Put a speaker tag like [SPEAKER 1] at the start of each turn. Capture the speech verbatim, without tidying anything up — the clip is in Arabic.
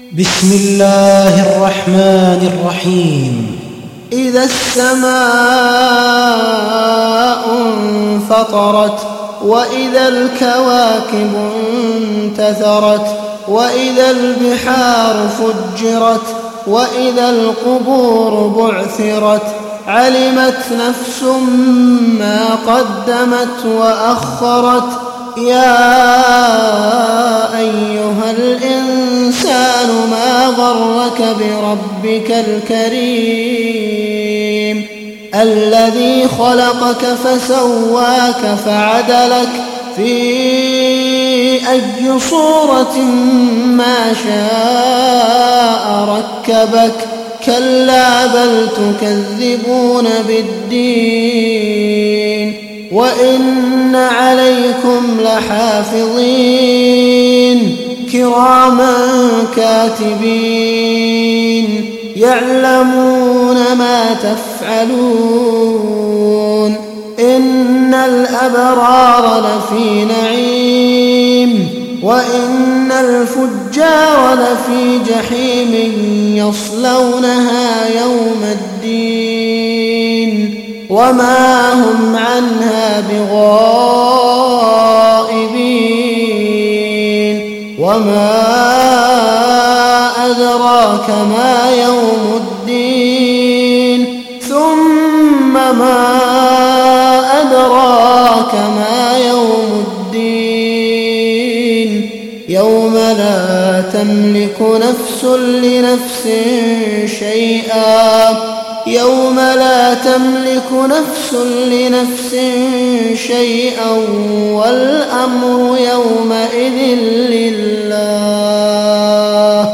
[SPEAKER 1] بسم الله الرحمن الرحيم.
[SPEAKER 2] إذا السماء انفطرت وإذا الكواكب انتثرت وإذا البحار فجرت وإذا القبور بعثرت علمت نفس ما قدمت وأخرت. يا أيها الإنسان ما غرك بربك الكريم الذي خلقك فسواك فعدلك في أي صورة ما شاء ركبك. كلا بل تكذبون بالدين وإن عليكم لحافظين كراما كاتبين يعلمون ما تفعلون. إن الأبرار لفي نعيم وإن الفجار لفي جحيم يصلونها يوم الدين وما هم عنها بغائبين. وما أدراك ما يوم الدين ثم ما أدراك ما يوم الدين يوم لا تملك نفس لنفس شيئا يوم لا تملك نفس لنفس شيئا والأمر يومئذ لله.